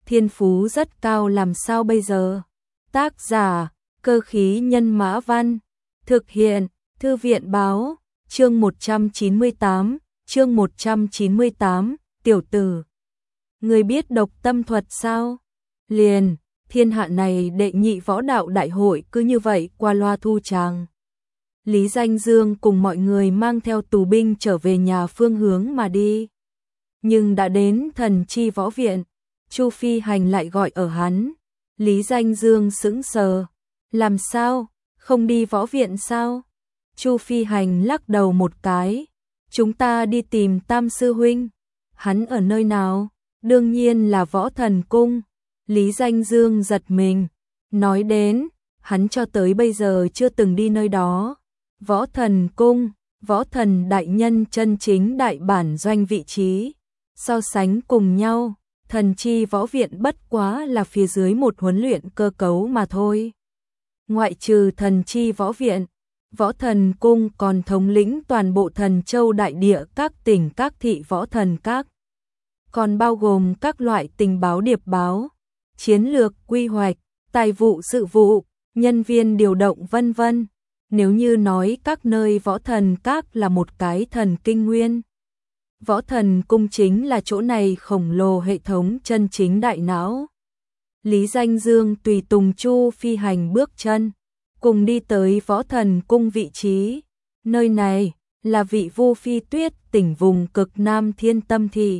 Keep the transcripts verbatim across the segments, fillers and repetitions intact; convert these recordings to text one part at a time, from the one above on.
thiên phú rất cao làm sao bây giờ? Tác giả, Cơ khí nhân mã văn. Thực hiện, Thư viện báo, chương một trăm chín mươi tám, chương một trăm chín mươi tám, tiểu tử. Người biết độc tâm thuật sao? Liền, thiên hạ này đệ nhị võ đạo đại hội cứ như vậy qua loa thu tràng. Lý Danh Dương cùng mọi người mang theo tù binh trở về nhà phương hướng mà đi. Nhưng đã đến thần chi võ viện, Chu Phi Hành lại gọi ở hắn. Lý Danh Dương sững sờ. Làm sao? Không đi võ viện sao? Chu Phi Hành lắc đầu một cái. Chúng ta đi tìm Tam sư huynh. Hắn ở nơi nào? Đương nhiên là Võ Thần Cung. Lý Danh Dương giật mình. Nói đến, hắn cho tới bây giờ chưa từng đi nơi đó. Võ Thần Cung, Võ Thần Đại Nhân chân chính đại bản doanh vị trí. So sánh cùng nhau, thần chi võ viện bất quá là phía dưới một huấn luyện cơ cấu mà thôi. Ngoại trừ thần chi võ viện, Võ Thần Cung còn thống lĩnh toàn bộ Thần Châu đại địa các tỉnh các thị võ thần các. Còn bao gồm các loại tình báo điệp báo, chiến lược quy hoạch, tài vụ sự vụ, nhân viên điều động vân vân. Nếu như nói các nơi võ thần các là một cái thần kinh nguyên, Võ Thần Cung chính là chỗ này khổng lồ hệ thống chân chính đại não. Lý Danh Dương tùy tùng Chu Phi Hành bước chân, cùng đi tới Võ Thần Cung vị trí. Nơi này là vị Vu Phi Tuyết tỉnh vùng cực Nam Thiên Tâm Thị.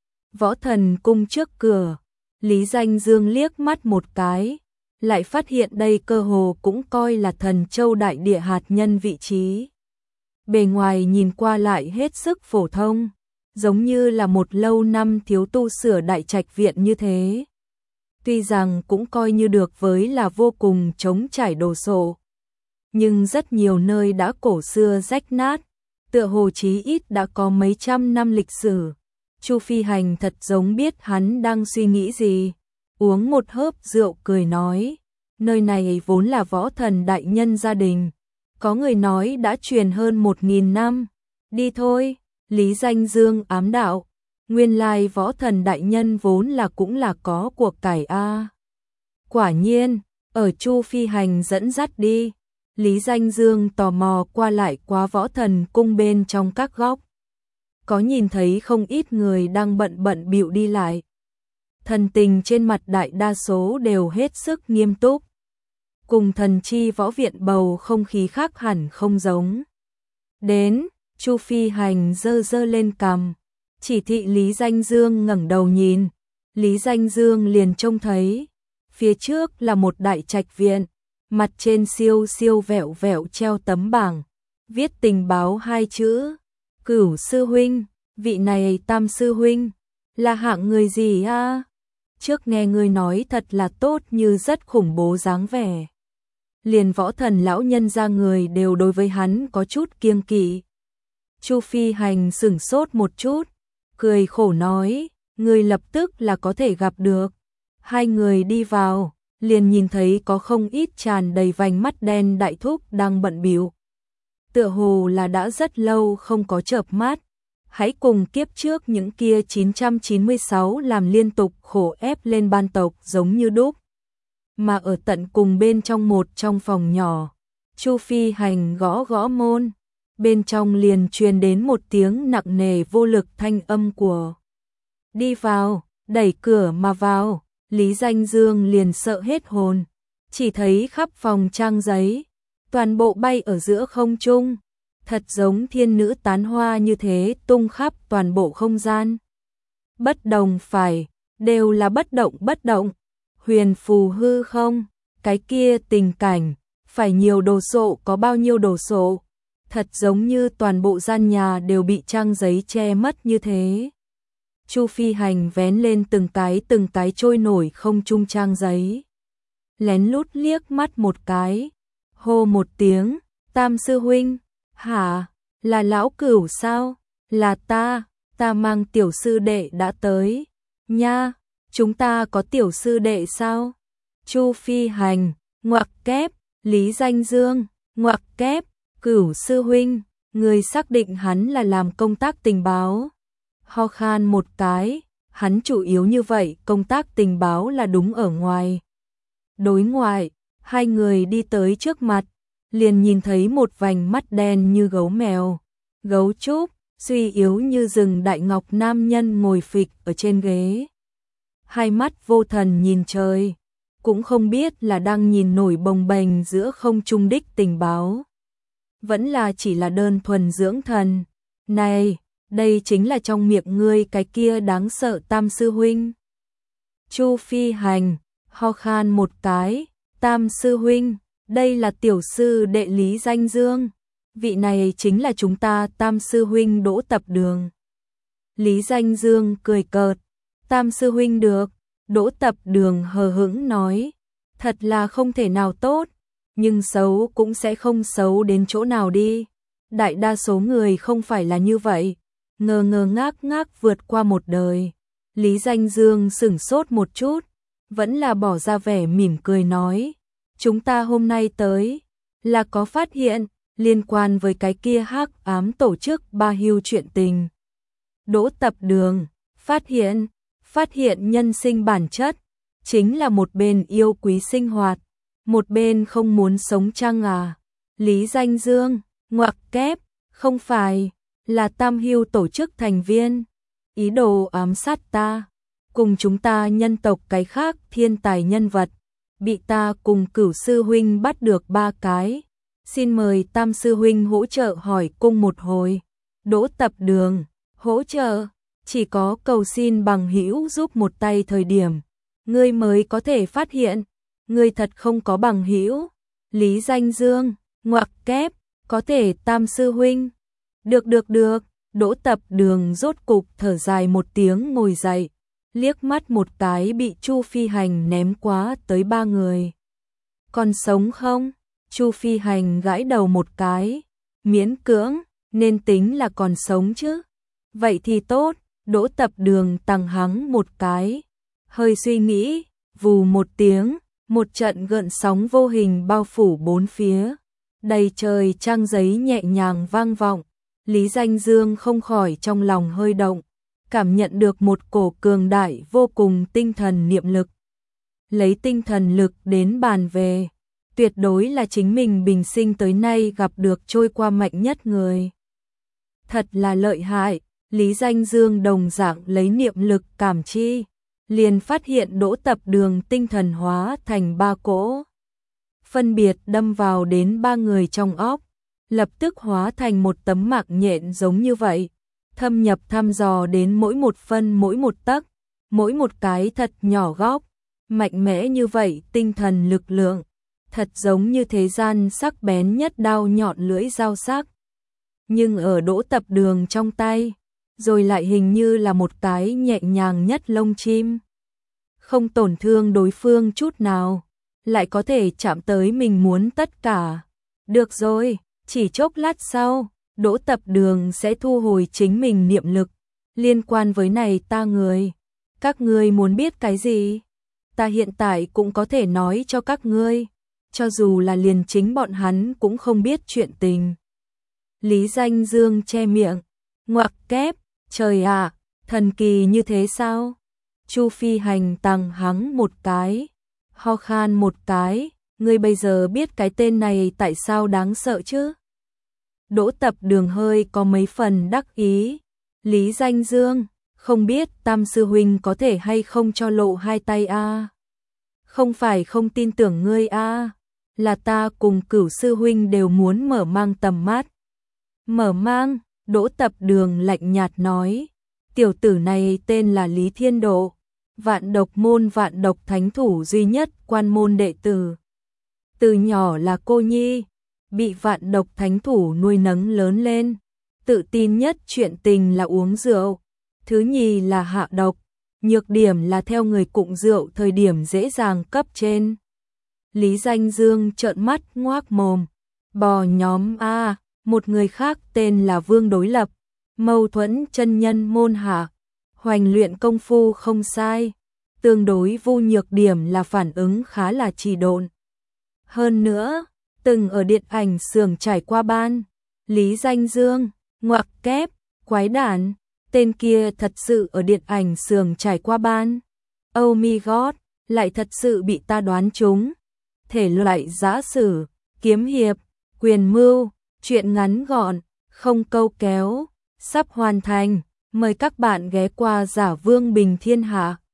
Võ Thần Cung trước cửa, Lý Danh Dương liếc mắt một cái, lại phát hiện đây cơ hồ cũng coi là Thần Châu đại địa hạt nhân vị trí. Bề ngoài nhìn qua lại hết sức phổ thông, giống như là một lâu năm thiếu tu sửa đại trạch viện như thế. Tuy rằng cũng coi như được với là vô cùng trống trải đồ sộ, nhưng rất nhiều nơi đã cổ xưa rách nát, tựa hồ chí ít đã có mấy trăm năm lịch sử. Chu Phi Hành thật giống biết hắn đang suy nghĩ gì, uống một hớp rượu cười nói, nơi này vốn là Võ Thần Đại Nhân gia đình, có người nói đã truyền hơn một nghìn năm, đi thôi. Lý Danh Dương ám đạo, nguyên lai Võ Thần Đại Nhân vốn là cũng là có cuộc cải a. Quả nhiên, ở Chu Phi Hành dẫn dắt đi, Lý Danh Dương tò mò qua lại qua Võ Thần Cung bên trong các góc. Có nhìn thấy không ít người đang bận bận bịu đi lại. Thần tình trên mặt đại đa số đều hết sức nghiêm túc. Cùng thần chi võ viện bầu không khí khác hẳn không giống. Đến, Chu Phi Hành giơ giơ lên cằm, chỉ thị Lý Danh Dương ngẩng đầu nhìn. Lý Danh Dương liền trông thấy, phía trước là một đại trạch viện, mặt trên siêu siêu vẹo vẹo treo tấm bảng, viết tình báo hai chữ. Cửu sư huynh, vị này Tam sư huynh, là hạng người gì a? Trước nghe người nói thật là tốt như rất khủng bố dáng vẻ. Liền Võ Thần lão nhân ra người đều đối với hắn có chút kiêng kỵ. Chu Phi Hành sửng sốt một chút, cười khổ nói, người lập tức là có thể gặp được. Hai người đi vào, liền nhìn thấy có không ít tràn đầy vành mắt đen đại thúc đang bận bịu. Tựa hồ là đã rất lâu không có chợp mắt, hãy cùng kiếp trước những kia chín trăm chín mươi sáu làm liên tục khổ ép lên ban tộc giống như đúc. Mà ở tận cùng bên trong một trong phòng nhỏ, Chu Phi Hành gõ gõ môn, bên trong liền truyền đến một tiếng nặng nề vô lực thanh âm của. Đi vào, đẩy cửa mà vào, Lý Danh Dương liền sợ hết hồn, chỉ thấy khắp phòng trang giấy, toàn bộ bay ở giữa không trung, thật giống thiên nữ tán hoa như thế tung khắp toàn bộ không gian. Bất đồng phải, đều là bất động bất động, huyền phù hư không, cái kia tình cảnh, phải nhiều đồ sộ có bao nhiêu đồ sộ, thật giống như toàn bộ gian nhà đều bị trang giấy che mất như thế. Chu Phi Hành vén lên từng cái từng cái trôi nổi không trung trang giấy, lén lút liếc mắt một cái, hô một tiếng, Tam sư huynh, hả, là lão Cửu sao? Là ta, ta mang tiểu sư đệ đã tới. Nha, chúng ta có tiểu sư đệ sao? Chu Phi Hành, ngoặc kép, Lý Danh Dương, ngoặc kép, Cửu sư huynh, người xác định hắn là làm công tác tình báo. Ho khan một cái, hắn chủ yếu như vậy, công tác tình báo là đúng ở ngoài. Đối ngoại, hai người đi tới trước mặt, liền nhìn thấy một vành mắt đen như gấu mèo, gấu trúc, suy yếu như rừng đại ngọc nam nhân ngồi phịch ở trên ghế. Hai mắt vô thần nhìn trời, cũng không biết là đang nhìn nổi bồng bềnh giữa không trung đích tình báo. Vẫn là chỉ là đơn thuần dưỡng thần. Này, đây chính là trong miệng ngươi cái kia đáng sợ Tam sư huynh. Chu Phi Hành ho khan một cái, Tam sư huynh, đây là tiểu sư đệ Lý Danh Dương. Vị này chính là chúng ta Tam sư huynh Đỗ Tập Đường. Lý Danh Dương cười cợt, Tam sư huynh được. Đỗ Tập Đường hờ hững nói, thật là không thể nào tốt, nhưng xấu cũng sẽ không xấu đến chỗ nào đi. Đại đa số người không phải là như vậy. Ngơ ngơ ngác ngác vượt qua một đời. Lý Danh Dương sửng sốt một chút, vẫn là bỏ ra vẻ mỉm cười nói, chúng ta hôm nay tới là có phát hiện liên quan với cái kia hắc ám tổ chức Ba Hưu chuyện tình. Đỗ Tập Đường, phát hiện, phát hiện nhân sinh bản chất, chính là một bên yêu quý sinh hoạt, một bên không muốn sống chăng à? Lý Danh Dương, ngoặc kép, không phải, là Tam Hưu tổ chức thành viên, ý đồ ám sát ta, cùng chúng ta nhân tộc cái khác thiên tài nhân vật, bị ta cùng Cửu sư huynh bắt được ba cái. Xin mời Tam sư huynh hỗ trợ hỏi cung một hồi. Đỗ Tập Đường, hỗ trợ, chỉ có cầu xin bằng hữu giúp một tay thời điểm, ngươi mới có thể phát hiện, ngươi thật không có bằng hữu. Lý Danh Dương, ngoặc kép, có thể Tam sư huynh. Được được được, Đỗ Tập Đường rốt cục thở dài một tiếng ngồi dậy, liếc mắt một cái bị Chu Phi Hành ném quá tới ba người. Còn sống không? Chu Phi Hành gãi đầu một cái, miễn cưỡng, nên tính là còn sống chứ. Vậy thì tốt, Đỗ Tập Đường tằng hắng một cái, hơi suy nghĩ, vù một tiếng, một trận gợn sóng vô hình bao phủ bốn phía. Đầy trời trang giấy nhẹ nhàng vang vọng, Lý Danh Dương không khỏi trong lòng hơi động, cảm nhận được một cổ cường đại vô cùng tinh thần niệm lực. Lấy tinh thần lực đến bàn về, tuyệt đối là chính mình bình sinh tới nay gặp được trôi qua mạnh nhất người. Thật là lợi hại, Lý Danh Dương đồng dạng lấy niệm lực cảm chi, liền phát hiện Đỗ Tập Đường tinh thần hóa thành ba cỗ. Phân biệt đâm vào đến ba người trong óc, lập tức hóa thành một tấm mạc nhện giống như vậy, thâm nhập thăm dò đến mỗi một phân mỗi một tấc, mỗi một cái thật nhỏ góc, mạnh mẽ như vậy tinh thần lực lượng, thật giống như thế gian sắc bén nhất đao nhọn lưỡi dao sắc. Nhưng ở Đỗ Tập Đường trong tay, rồi lại hình như là một cái nhẹ nhàng nhất lông chim. Không tổn thương đối phương chút nào, lại có thể chạm tới mình muốn tất cả. Được rồi, chỉ chốc lát sau, Đỗ Tập Đường sẽ thu hồi chính mình niệm lực, liên quan với này ta người. Các ngươi muốn biết cái gì? Ta hiện tại cũng có thể nói cho các ngươi, cho dù là liền chính bọn hắn cũng không biết chuyện tình. Lý Danh Dương che miệng, ngoặc kép, trời ạ, thần kỳ như thế sao? Chu Phi Hành tằng hắng một cái, ho khan một cái, ngươi bây giờ biết cái tên này tại sao đáng sợ chứ? Đỗ Tập Đường hơi có mấy phần đắc ý. Lý Danh Dương, không biết Tam sư huynh có thể hay không cho lộ hai tay a? À? Không phải không tin tưởng ngươi a, à? Là ta cùng Cửu sư huynh đều muốn mở mang tầm mắt. Mở mang, Đỗ Tập Đường lạnh nhạt nói, tiểu tử này tên là Lý Thiên Độ, Vạn Độc môn Vạn Độc thánh thủ duy nhất quan môn đệ tử. Từ nhỏ là cô nhi, bị Vạn Độc thánh thủ nuôi nấng lớn lên, tự tin nhất chuyện tình là uống rượu, thứ nhì là hạ độc, nhược điểm là theo người cụng rượu thời điểm dễ dàng cấp trên. Lý Danh Dương trợn mắt ngoác mồm, bò nhóm A, một người khác tên là Vương Đối Lập, mâu thuẫn chân nhân môn hạ, hoành luyện công phu không sai, tương đối vu nhược điểm là phản ứng khá là trì độn. Hơn nữa, từng ở điện ảnh xưởng trải qua ban. Lý Danh Dương, ngoặc kép, quái đản, tên kia thật sự ở điện ảnh xưởng trải qua ban. Oh my god, lại thật sự bị ta đoán trúng. Thể loại giã sử, kiếm hiệp, quyền mưu, truyện ngắn gọn, không câu kéo, sắp hoàn thành. Mời các bạn ghé qua Giả Vương Bình Thiên Hạ.